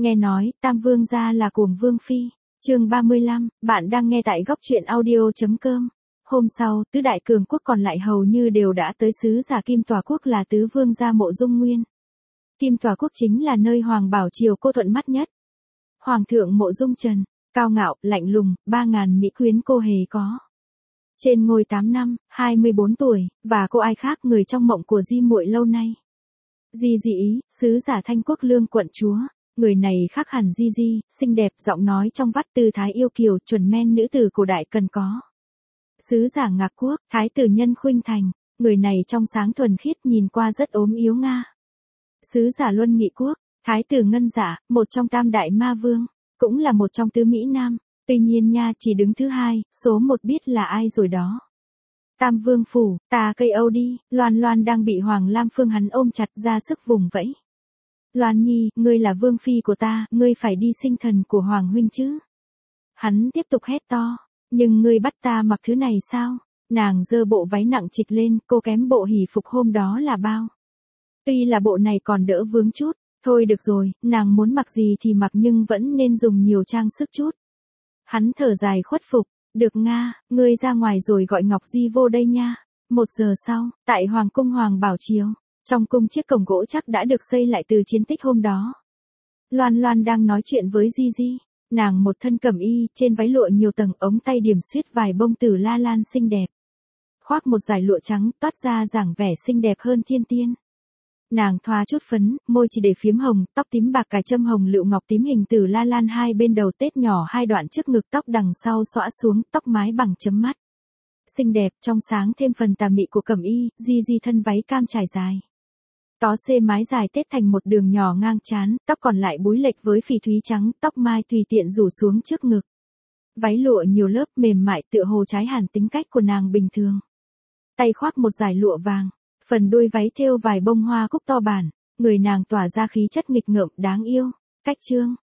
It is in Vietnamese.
Nghe nói, Tam Vương gia là cuồng Vương Phi. Chương 35, bạn đang nghe tại góc truyện audio.com. Hôm sau, tứ đại cường quốc còn lại hầu như đều đã tới sứ giả Kim Tòa Quốc là tứ vương gia Mộ Dung Nguyên. Kim Tòa Quốc chính là nơi Hoàng Bảo Triều cô thuận mắt nhất. Hoàng thượng Mộ Dung Trần, cao ngạo, lạnh lùng, 3.000 mỹ quyến cô hề có. Trên ngôi 8 năm, 24 tuổi, và cô ai khác người trong mộng của Di muội lâu nay. Di Ý, sứ giả Thanh Quốc Lương quận chúa. Người này khác hẳn Di, xinh đẹp, giọng nói trong vắt, tư thái yêu kiều, chuẩn men nữ tử cổ đại cần có. Sứ giả Ngạc Quốc, thái tử Nhân Khuynh Thành, người này trong sáng thuần khiết, nhìn qua rất ốm yếu nga. Sứ giả Luân Nghị Quốc, thái tử Ngân Giả, một trong tam đại ma vương, cũng là một trong tứ Mỹ Nam, tuy nhiên nha chỉ đứng thứ hai, số một biết là ai rồi đó. Tam Vương Phủ, ta cây âu đi, Loan đang bị Hoàng Lam Phương hắn ôm chặt ra sức vùng vẫy. Loan Nhi, ngươi là vương phi của ta, ngươi phải đi sinh thần của Hoàng huynh chứ. Hắn tiếp tục hét to, nhưng ngươi bắt ta mặc thứ này sao? Nàng giơ bộ váy nặng trịch lên, cô kém bộ hỷ phục hôm đó là bao. Tuy là bộ này còn đỡ vướng chút, thôi được rồi, nàng muốn mặc gì thì mặc nhưng vẫn nên dùng nhiều trang sức chút. Hắn thở dài khuất phục, được nga, ngươi ra ngoài rồi gọi Ngọc Di vô đây nha. 1 giờ sau, tại Hoàng cung Hoàng Bảo Triều. Trong cung chiếc cổng gỗ chắc đã được xây lại từ chiến tích hôm đó. Loan đang nói chuyện với Di. Nàng một thân cẩm y, trên váy lụa nhiều tầng, ống tay điểm xuyết vài bông tử la lan xinh đẹp. Khoác một dải lụa trắng, toát ra dáng vẻ xinh đẹp hơn thiên tiên. Nàng thoa chút phấn, môi chỉ để phím hồng, tóc tím bạc cài châm hồng lựu ngọc tím hình tử la lan hai bên đầu tết nhỏ, hai đoạn trước ngực, tóc đằng sau xõa xuống, tóc mái bằng chấm mắt. Xinh đẹp, trong sáng thêm phần tà mị của cẩm y, Di thân váy cam trải dài. Tó xê mái dài tết thành một đường nhỏ ngang trán, tóc còn lại búi lệch với phỉ thúy trắng, tóc mai tùy tiện rủ xuống trước ngực. Váy lụa nhiều lớp mềm mại tựa hồ trái hẳn tính cách của nàng bình thường. Tay khoác một dải lụa vàng, phần đuôi váy thêu vài bông hoa cúc to bản, người nàng tỏa ra khí chất nghịch ngợm đáng yêu. Cách chương,